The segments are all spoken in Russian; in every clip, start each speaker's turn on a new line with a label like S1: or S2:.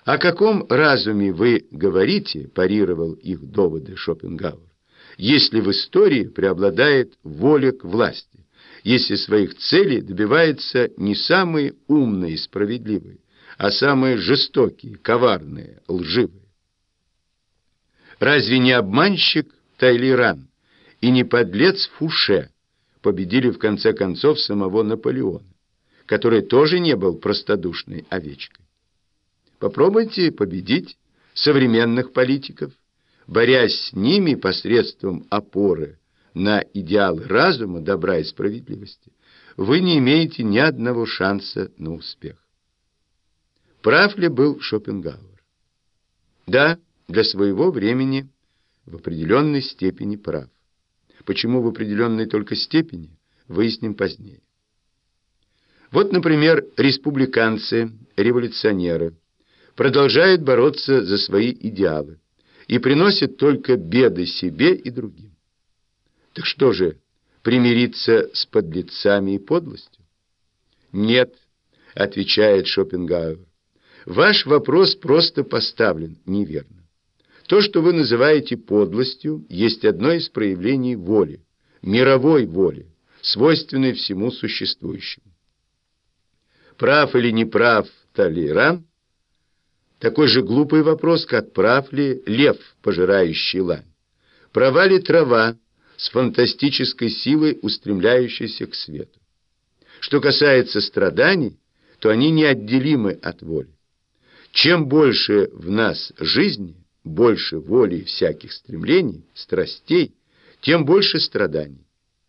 S1: «О каком разуме вы говорите?» – парировал их доводы Шопенгауэр. «Если в истории преобладает воля к власти, если своих целей добиваются не самые умные и справедливые, а самые жестокие, коварные, лживые. Разве не обманщик Тайлиран и не подлец Фуше победили в конце концов самого Наполеона, который тоже не был простодушной овечкой? Попробуйте победить современных политиков, борясь с ними посредством опоры на идеалы разума, добра и справедливости. Вы не имеете ни одного шанса на успех». Прав ли был Шопенгауэр? Да, для своего времени в определенной степени прав. Почему в определенной только степени, выясним позднее. Вот, например, республиканцы, революционеры продолжают бороться за свои идеалы и приносят только беды себе и другим. Так что же, примириться с подлецами и подлостью? Нет, отвечает Шопенгауэр. Ваш вопрос просто поставлен неверно. То, что вы называете подлостью, есть одно из проявлений воли, мировой воли, свойственной всему существующему. Прав или не прав Талейран? Такой же глупый вопрос, как прав ли лев, пожирающий лань. Права ли трава, с фантастической силой устремляющаяся к свету? Что касается страданий, то они неотделимы от воли. Чем больше в нас жизни, больше воли и всяких стремлений, страстей, тем больше страданий.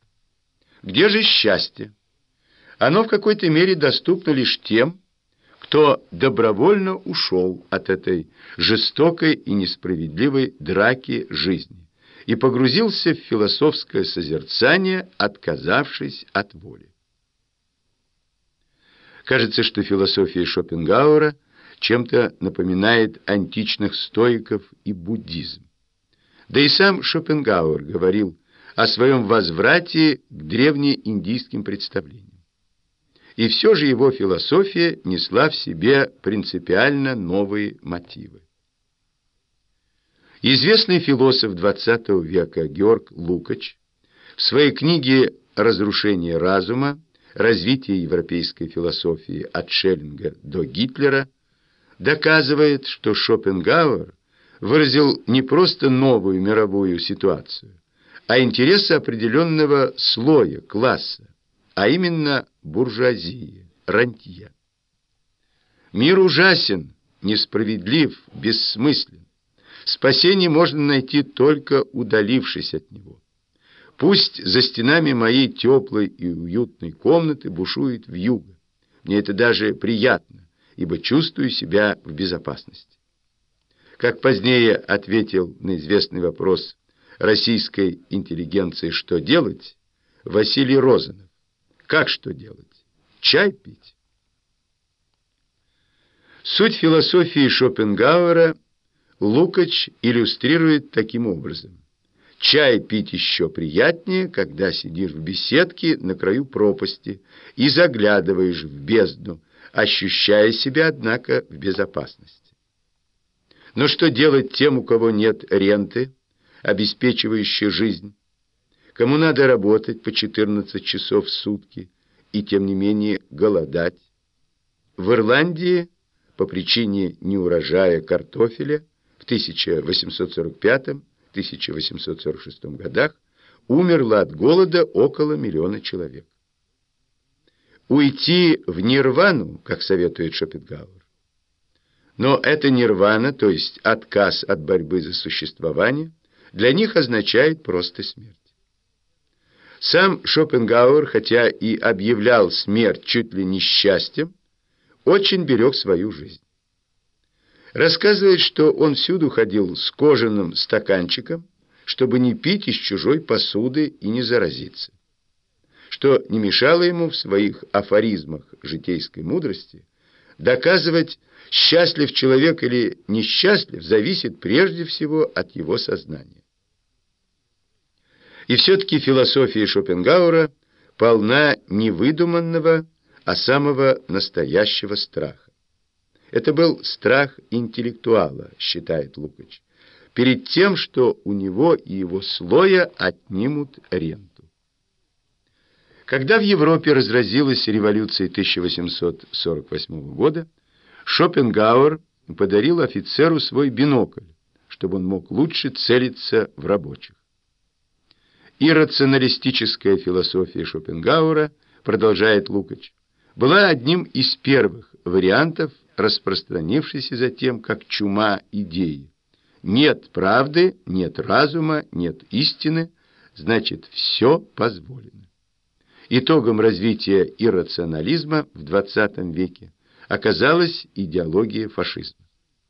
S1: Где же счастье? Оно в какой-то мере доступно лишь тем, кто добровольно ушел от этой жестокой и несправедливой драки жизни и погрузился в философское созерцание, отказавшись от воли. Кажется, что философия Шопенгауэра чем-то напоминает античных стоиков и буддизм. Да и сам Шопенгауэр говорил о своем возврате к древнеиндийским представлениям. И все же его философия несла в себе принципиально новые мотивы. Известный философ XX века Георг Лукач в своей книге «Разрушение разума. Развитие европейской философии от Шеллинга до Гитлера» доказывает, что Шопенгауэр выразил не просто новую мировую ситуацию, а интересы определенного слоя, класса, а именно буржуазии, рантье. Мир ужасен, несправедлив, бессмыслен. Спасение можно найти, только удалившись от него. Пусть за стенами моей теплой и уютной комнаты бушует вьюга. Мне это даже приятно, ибо чувствую себя в безопасности. Как позднее ответил на известный вопрос российской интеллигенции «что делать?» Василий Розанов. Как что делать? Чай пить? Суть философии Шопенгауэра Лукач иллюстрирует таким образом. Чай пить еще приятнее, когда сидишь в беседке на краю пропасти и заглядываешь в бездну, ощущая себя, однако, в безопасности. Но что делать тем, у кого нет ренты, обеспечивающей жизнь, кому надо работать по 14 часов в сутки и, тем не менее, голодать? В Ирландии по причине неурожая картофеля в 1845-1846 годах умерло от голода около 1 миллиона человек. Уйти в нирвану, как советует Шопенгауэр. Но эта нирвана, то есть отказ от борьбы за существование, для них означает просто смерть. Сам Шопенгауэр, хотя и объявлял смерть чуть ли не счастьем, очень берег свою жизнь. Рассказывает, что он всюду ходил с кожаным стаканчиком, чтобы не пить из чужой посуды и не заразиться, что не мешало ему в своих афоризмах житейской мудрости доказывать, счастлив человек или несчастлив, зависит прежде всего от его сознания. И все-таки философия Шопенгауэра полна не выдуманного, а самого настоящего страха. Это был страх интеллектуала, считает Лукач, перед тем, что у него и его слоя отнимут ренту. Когда в Европе разразилась революция 1848 года, Шопенгауэр подарил офицеру свой бинокль, чтобы он мог лучше целиться в рабочих. Иррационалистическая философия Шопенгауэра, продолжает Лукач, была одним из первых вариантов, распространившейся затем как чума идеи. Нет правды, нет разума, нет истины, значит, все позволено. Итогом развития иррационализма в XX веке оказалась идеология фашизма.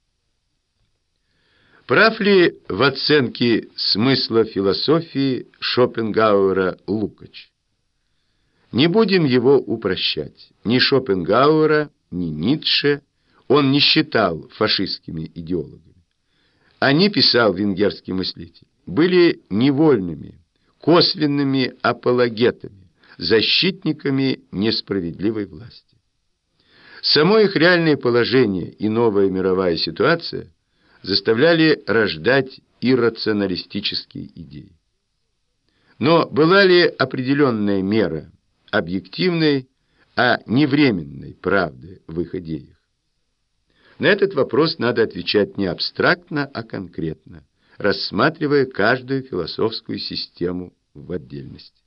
S1: Прав ли в оценке смысла философии Шопенгауэра Лукач? Не будем его упрощать. Ни Шопенгауэра, ни Ницше он не считал фашистскими идеологами. Они, писал венгерский мыслитель, были невольными, косвенными апологетами, защитниками несправедливой власти. Само их реальное положение и новая мировая ситуация заставляли рождать иррационалистические идеи. Но была ли определенная мера объективной, а не временной правды в их идеях? На этот вопрос надо отвечать не абстрактно, а конкретно, рассматривая каждую философскую систему в отдельности.